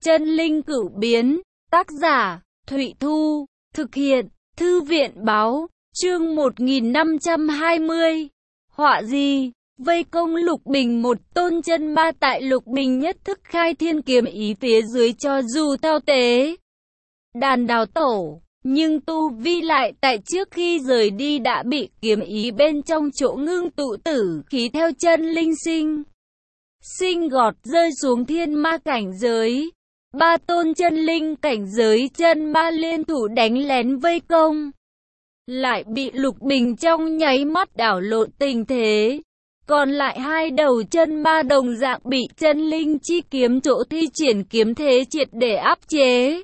Chân linh cửu biến, tác giả, Thụy Thu, thực hiện, Thư viện báo, chương 1520. Họa gì? Vây công Lục Bình. Một tôn chân ma tại Lục Bình nhất thức khai thiên kiếm ý phía dưới cho dù thao tế đàn đào tổ, nhưng tu vi lại tại trước khi rời đi đã bị kiếm ý bên trong chỗ ngưng tụ tử khí theo chân linh sinh gọt rơi xuống thiên ma cảnh giới. Ba tôn chân linh cảnh giới chân ma liên thủ đánh lén vây công, lại bị Lục Bình trong nháy mắt đảo lộn tình thế. Còn lại hai đầu chân ma đồng dạng bị chân linh chi kiếm chỗ thi triển kiếm thế triệt để áp chế.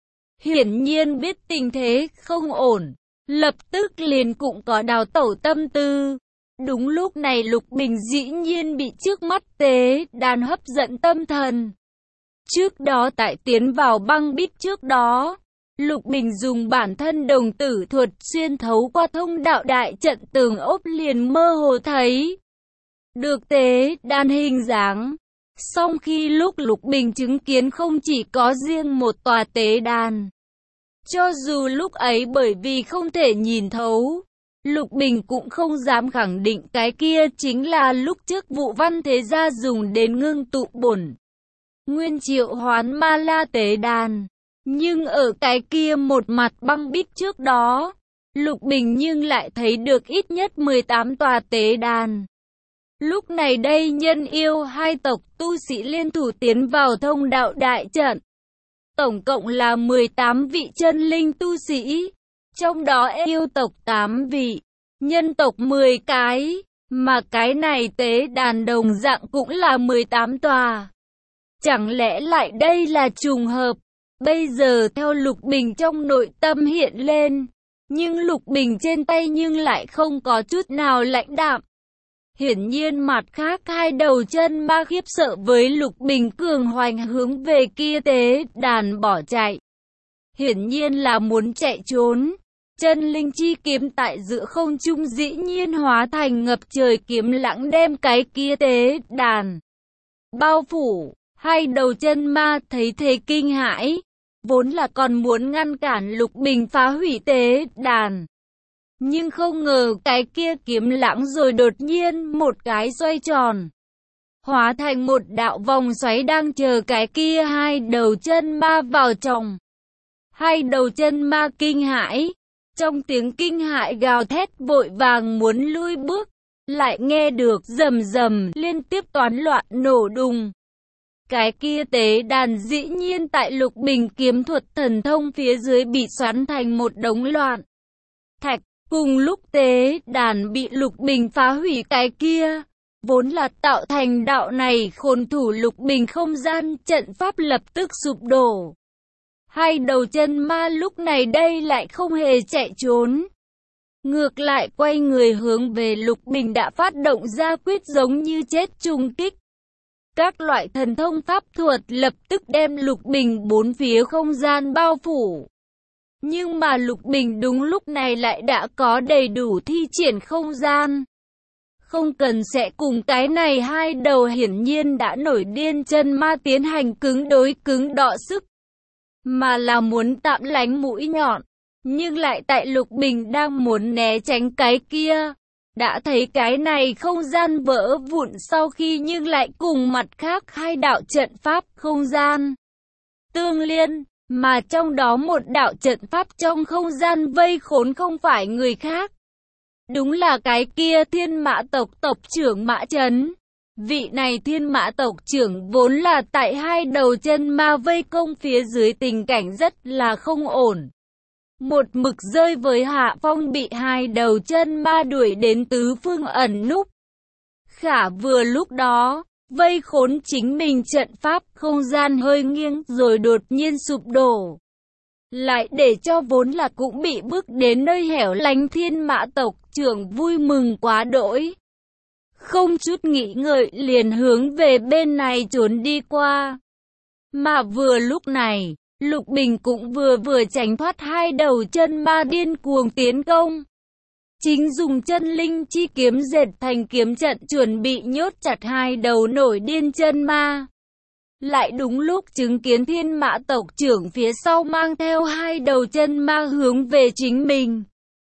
Hiển nhiên biết tình thế không ổn, lập tức liền cũng có đào tẩu tâm tư. Đúng lúc này Lục Bình dĩ nhiên bị trước mắt tế đàn hấp dẫn tâm thần. Trước đó tại tiến vào băng bích trước đó, Lục Bình dùng bản thân đồng tử thuật xuyên thấu qua thông đạo đại trận tường ốp liền mơ hồ thấy được tế đàn hình dáng. Song khi lúc Lục Bình chứng kiến không chỉ có riêng một tòa tế đàn. Cho dù lúc ấy bởi vì không thể nhìn thấu, Lục Bình cũng không dám khẳng định cái kia chính là lúc trước Vụ Văn Thế Gia dùng đến ngưng tụ bổn nguyên triệu hoán ma la tế đàn. Nhưng ở cái kia một mặt băng bích trước đó, Lục Bình nhưng lại thấy được ít nhất 18 tòa tế đàn. Lúc này đây nhân yêu hai tộc tu sĩ liên thủ tiến vào thông đạo đại trận. Tổng cộng là 18 vị chân linh tu sĩ, trong đó yêu tộc 8 vị, nhân tộc 10 cái, mà cái này tế đàn đồng dạng cũng là 18 tòa. Chẳng lẽ lại đây là trùng hợp? Bây giờ theo Lục Bình trong nội tâm hiện lên, nhưng Lục Bình trên tay nhưng lại không có chút nào lãnh đạm. Hiển nhiên mặt khác hai đầu chân ma khiếp sợ với Lục Bình cường hoành hướng về kia tế đàn bỏ chạy. Hiển nhiên là muốn chạy trốn. Chân linh chi kiếm tại giữa không trung dĩ nhiên hóa thành ngập trời kiếm lãng đem cái kia tế đàn bao phủ. Hai đầu chân ma thấy thế kinh hãi, vốn là còn muốn ngăn cản Lục Bình phá hủy tế đàn. Nhưng không ngờ cái kia kiếm lãng rồi đột nhiên một cái xoay tròn, hóa thành một đạo vòng xoáy đang chờ cái kia hai đầu chân ma vào trong. Hai đầu chân ma kinh hãi, trong tiếng kinh hãi gào thét vội vàng muốn lui bước, lại nghe được rầm rầm liên tiếp toán loạn nổ đùng. Cái kia tế đàn dĩ nhiên tại Lục Bình kiếm thuật thần thông phía dưới bị xoắn thành một đống loạn thạch. Cùng lúc tế đàn bị Lục Bình phá hủy, cái kia vốn là tạo thành đạo này khốn thủ Lục Bình không gian trận pháp lập tức sụp đổ. Hai đầu chân ma lúc này đây lại không hề chạy trốn, ngược lại quay người hướng về Lục Bình đã phát động ra quyết giống như chết trùng kích. Các loại thần thông pháp thuật lập tức đem Lục Bình bốn phía không gian bao phủ. Nhưng mà Lục Bình đúng lúc này lại đã có đầy đủ thi triển không gian. Không cần sẽ cùng cái này hai đầu hiển nhiên đã nổi điên chân ma tiến hành cứng đối cứng đọ sức, mà là muốn tạm lánh mũi nhọn. Nhưng lại tại Lục Bình đang muốn né tránh cái kia, đã thấy cái này không gian vỡ vụn sau khi nhưng lại cùng mặt khác hai đạo trận pháp không gian tương liên. Mà trong đó một đạo trận pháp trong không gian vây khốn không phải người khác, đúng là cái kia Thiên Mã tộc tộc trưởng Mã Chấn. Vị này Thiên Mã tộc trưởng vốn là tại hai đầu chân ma vây công phía dưới tình cảnh rất là không ổn, một mực rơi với hạ phong, bị hai đầu chân ma đuổi đến tứ phương ẩn núp. Khả vừa lúc đó, vây khốn chính mình trận pháp không gian hơi nghiêng rồi đột nhiên sụp đổ, lại để cho vốn là cũng bị bước đến nơi hẻo lánh Thiên Mã tộc trưởng vui mừng quá đỗi, không chút nghĩ ngợi liền hướng về bên này trốn đi qua. Mà vừa lúc này, Lục Bình cũng vừa tránh thoát hai đầu chân ma điên cuồng tiến công. Chính dùng chân linh chi kiếm dệt thành kiếm trận chuẩn bị nhốt chặt hai đầu nổi điên chân ma. Lại đúng lúc chứng kiến thiên mã tộc trưởng phía sau mang theo hai đầu chân ma hướng về chính mình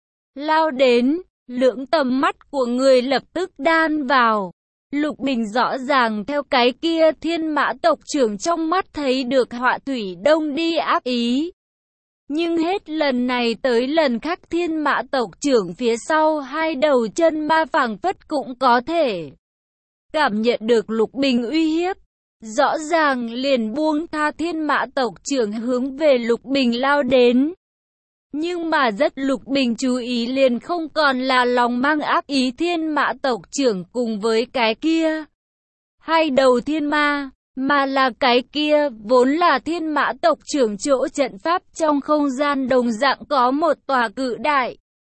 lao đến, lưỡng tầm mắt của người lập tức đan vào. Lục Bình rõ ràng theo cái kia thiên mã tộc trưởng trong mắt thấy được Họa Thủy Đông đi ác ý. Nhưng hết lần này tới lần khác thiên mã tộc trưởng phía sau hai đầu chân ma phảng phất cũng có thể cảm nhận được Lục Bình uy hiếp. Rõ ràng liền buông tha thiên mã tộc trưởng hướng về Lục Bình lao đến. Nhưng mà rất Lục Bình chú ý liền không còn là lòng mang ác ý thiên mã tộc trưởng cùng với cái kia hai đầu thiên ma, mà là cái kia vốn là thiên mã tộc trưởng chỗ trận pháp trong không gian đồng dạng có một tòa cự đại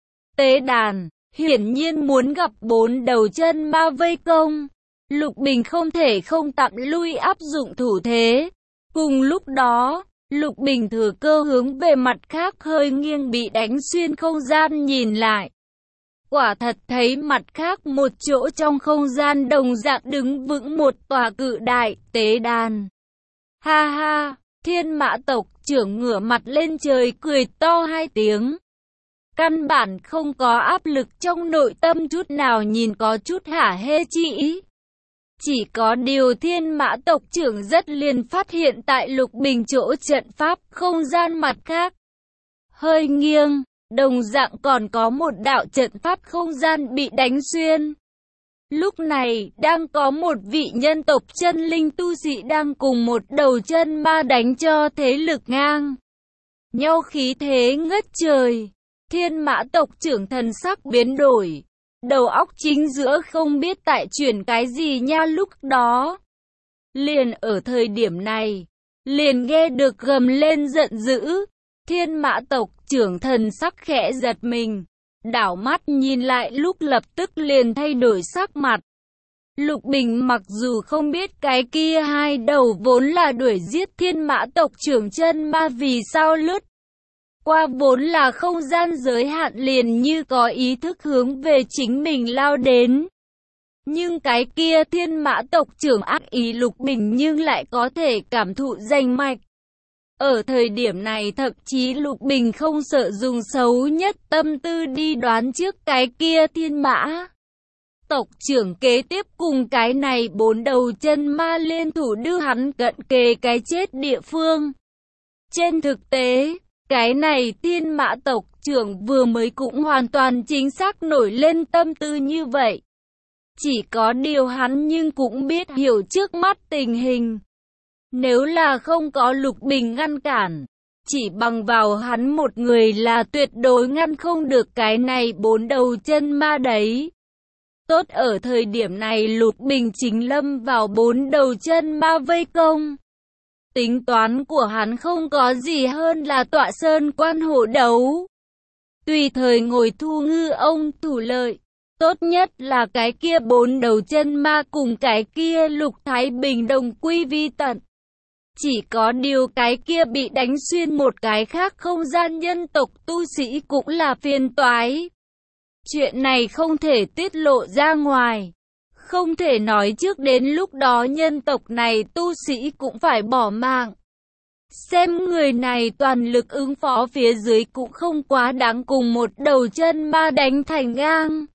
tế đàn, hiển nhiên muốn gặp bốn đầu chân ma vây công. Lục Bình không thể không tạm lui áp dụng thủ thế. Cùng lúc đó, Lục Bình thừa cơ hướng về mặt khác hơi nghiêng bị đánh xuyên không gian nhìn lại. Quả thật thấy mặt khác một chỗ trong không gian đồng dạng đứng vững một tòa cự đại tế đàn. Ha ha, thiên mã tộc trưởng ngửa mặt lên trời cười to hai tiếng. Căn bản không có áp lực trong nội tâm chút nào, nhìn có chút hả hê chi ý. Chỉ có điều thiên mã tộc trưởng rất liền phát hiện tại Lục Bình chỗ trận pháp không gian mặt khác hơi nghiêng, đồng dạng còn có một đạo trận pháp không gian bị đánh xuyên. Lúc này, đang có một vị nhân tộc chân linh tu sĩ đang cùng một đầu chân ma đánh cho thế lực ngang nhau, khí thế ngất trời. Thiên mã tộc trưởng thần sắc biến đổi, đầu óc chính giữa không biết tại chuyển cái gì nha. Lúc đó, liền ở thời điểm này, liền nghe được gầm lên giận dữ. Thiên mã tộc trưởng thần sắc khẽ giật mình, đảo mắt nhìn lại lúc lập tức liền thay đổi sắc mặt. Lục Bình mặc dù không biết cái kia hai đầu vốn là đuổi giết thiên mã tộc trưởng chân ma vì sao lướt qua vốn là không gian giới hạn liền như có ý thức hướng về chính mình lao đến. Nhưng cái kia thiên mã tộc trưởng ác ý Lục Bình nhưng lại có thể cảm thụ rành mạch. Ở thời điểm này thậm chí Lục Bình không sợ dùng xấu nhất tâm tư đi đoán trước cái kia thiên mã tộc trưởng kế tiếp cùng cái này bốn đầu chân ma liên thủ đưa hắn cận kề cái chết địa phương. Trên thực tế, cái này thiên mã tộc trưởng vừa mới cũng hoàn toàn chính xác nổi lên tâm tư như vậy. Chỉ có điều hắn nhưng cũng biết hiểu trước mắt tình hình. Nếu là không có Lục Bình ngăn cản, chỉ bằng vào hắn một người là tuyệt đối ngăn không được cái này bốn đầu chân ma đấy. Tốt ở thời điểm này Lục Bình chính lâm vào bốn đầu chân ma vây công. Tính toán của hắn không có gì hơn là tọa sơn quan hộ đấu, tùy thời ngồi thu ngư ông thủ lợi. Tốt nhất là cái kia bốn đầu chân ma cùng cái kia Lục Thái Bình đồng quy vi tận. Chỉ có điều cái kia bị đánh xuyên một cái khác không gian nhân tộc tu sĩ cũng là phiền toái. Chuyện này không thể tiết lộ ra ngoài. Không thể nói trước đến lúc đó nhân tộc này tu sĩ cũng phải bỏ mạng. Xem người này toàn lực ứng phó phía dưới cũng không quá đáng cùng một đầu chân ma đánh thành ngang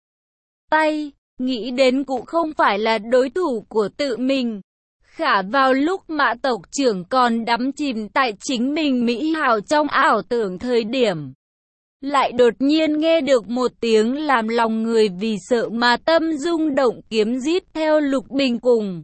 tay, nghĩ đến cũng không phải là đối thủ của tự mình. Khả vào lúc mã tộc trưởng còn đắm chìm tại chính mình mỹ hào trong ảo tưởng thời điểm, lại đột nhiên nghe được một tiếng làm lòng người vì sợ mà tâm rung động kiếm rít theo Lục Bình cùng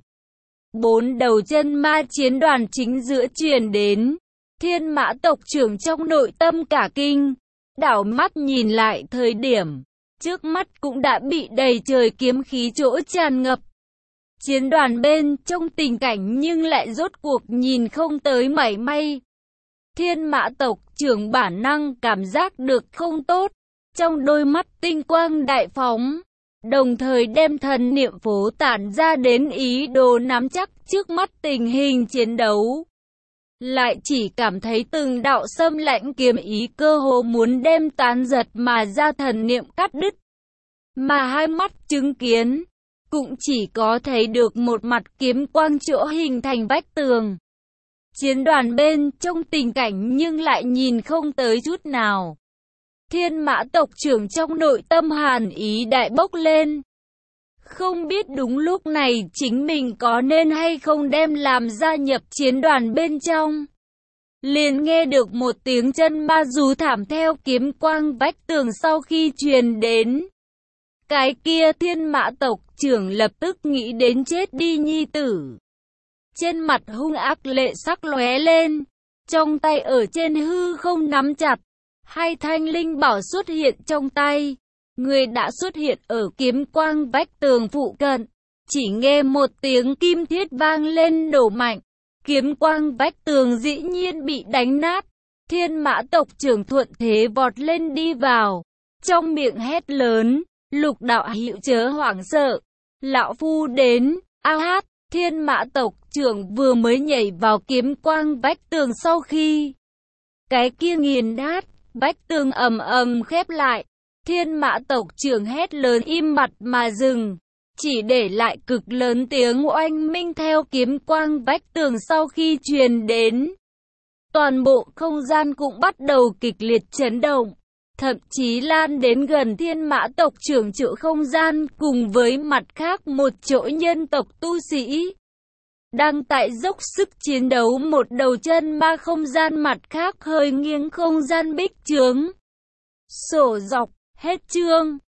bốn đầu chân ma chiến đoàn chính giữa truyền đến. Thiên mã tộc trưởng trong nội tâm cả kinh, đảo mắt nhìn lại thời điểm, trước mắt cũng đã bị đầy trời kiếm khí chỗ tràn ngập. Chiến đoàn bên trong tình cảnh nhưng lại rốt cuộc nhìn không tới mảy may. Thiên mã tộc trưởng bản năng cảm giác được không tốt, trong đôi mắt tinh quang đại phóng, đồng thời đem thần niệm phố tản ra đến ý đồ nắm chắc trước mắt tình hình chiến đấu. Lại chỉ cảm thấy từng đạo xâm lãnh kiếm ý cơ hồ muốn đem tán giật mà ra thần niệm cắt đứt. Mà hai mắt chứng kiến, cũng chỉ có thấy được một mặt kiếm quang chỗ hình thành vách tường. Chiến đoàn bên trong tình cảnh nhưng lại nhìn không tới chút nào. Thiên Mã tộc trưởng trong nội tâm hàn ý đại bốc lên. Không biết đúng lúc này chính mình có nên hay không đem làm gia nhập chiến đoàn bên trong. Liền nghe được một tiếng chân ma rú thảm theo kiếm quang vách tường sau khi truyền đến. Cái kia Thiên Mã tộc trưởng lập tức nghĩ đến chết đi nhi tử. Trên mặt hung ác lệ sắc lóe lên, trong tay ở trên hư không nắm chặt, hai thanh linh bảo xuất hiện trong tay. Người đã xuất hiện ở kiếm quang vách tường phụ cận, chỉ nghe một tiếng kim thiết vang lên nổ mạnh, kiếm quang vách tường dĩ nhiên bị đánh nát. Thiên Mã tộc trưởng thuận thế vọt lên đi vào, trong miệng hét lớn, Lục đạo hữu chớ hoảng sợ, lão phu đến. A hát, Thiên Mã tộc trưởng vừa mới nhảy vào kiếm quang vách tường sau khi cái kia nghiền nát, vách tường ầm ầm khép lại. Thiên Mã tộc trưởng hét lớn im bặt mà dừng, chỉ để lại cực lớn tiếng oanh minh theo kiếm quang vách tường sau khi truyền đến. Toàn bộ không gian cũng bắt đầu kịch liệt chấn động, thậm chí lan đến gần Thiên Mã tộc trưởng chỗ không gian cùng với mặt khác một chỗ nhân tộc tu sĩ. Đang tại dốc sức chiến đấu một đầu chân ma không gian mặt khác hơi nghiêng không gian bích chướng. Sổ dọc, hết chương.